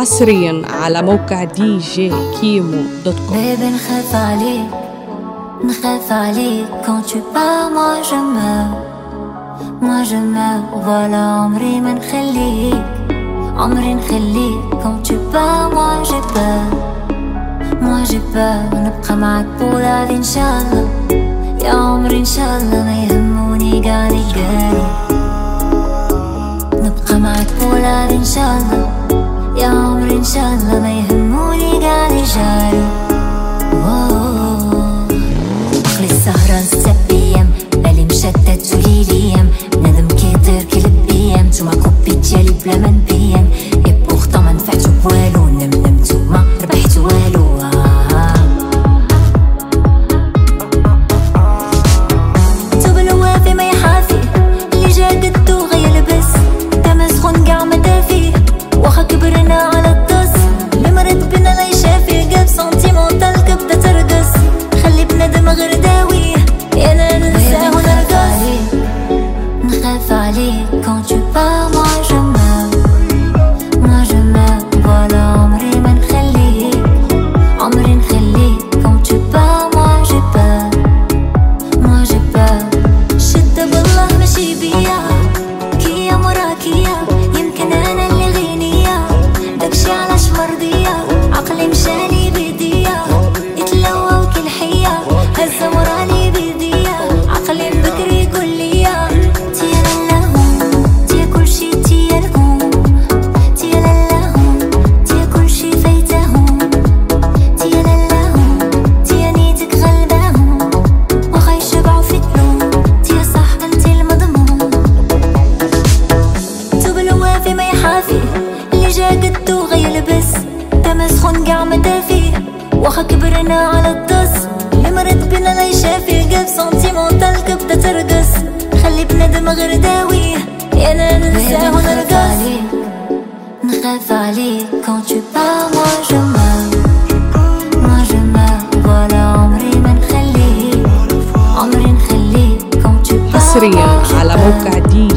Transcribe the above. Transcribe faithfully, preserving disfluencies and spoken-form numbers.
حصريا على موقع دي جي كيمو دوت كوم. Bébé نخاف عليك نخاف عليك quand tu pars moi je meurs moi je meurs voilà عمري ما نخليك عمري نخليك quand tu pars moi j'ai peur moi j'ai peur نبقى معك pour la vie إنشالله يا عمري إنشالله ما يهموني قاع اللي قالوا نبقى معك pour la vie إنشالله يا عمري إنشالله ما يهموني قاع اللي جالوا عقلي السهران ستة أيام بالي مشتت طول الأيام بنادم كيطير كيلب أيام نتوما كوبي ديالي بلا ما نبين إي بوغطون ما نفعتو بوالو نم نم نتوما ربحتو والو توب الوافي ما يحافي اللي جا قدو غيلبس دم سخون قاع ما دافي واخا كبرنا على الطس اللي مرض بنا لا يشافي قاب سونتيمونتال كبدا ترقص خلي بنادم غير داويه انا ننساه ونرقص نخاف عليك quand tu pars moi je meurs moi je meurs voilà عمري ما نخليك عمري نخليك quand tu pars moi j'ai peur moi j'ai peur شدة بالله ماشي بيا كيا مراكيا يمكن انا اللي غينيا داكشي علاش مرضية عقلي مشالي بيديا يتلوى وكل حية هزة مرالي بيديا عقلي بكري يقول ليا تيا للاهم تيا كلشي تيا لهم تيا للاهم تيا كلشي فايتاهم تيا للاهم تيا نيتك غلباهم واخا يشبعو في التلوم تيا صح انتي المضمون توب الوافي ما يحافي اللي جا قدو غيلبس دم سخون قاع ما دافي واخا كبرنا على الطس اللي مرض بنا لا يشافي قاب سونتيمونتال كبدا ترقص خلي بنادم غير داويه انا ننساه ونرقص نخاف عليك quand tu pars moi je meurs moi je meurs voilà عمري ما نخليك عمري نخليك quand tu pars حصريا على موقع دي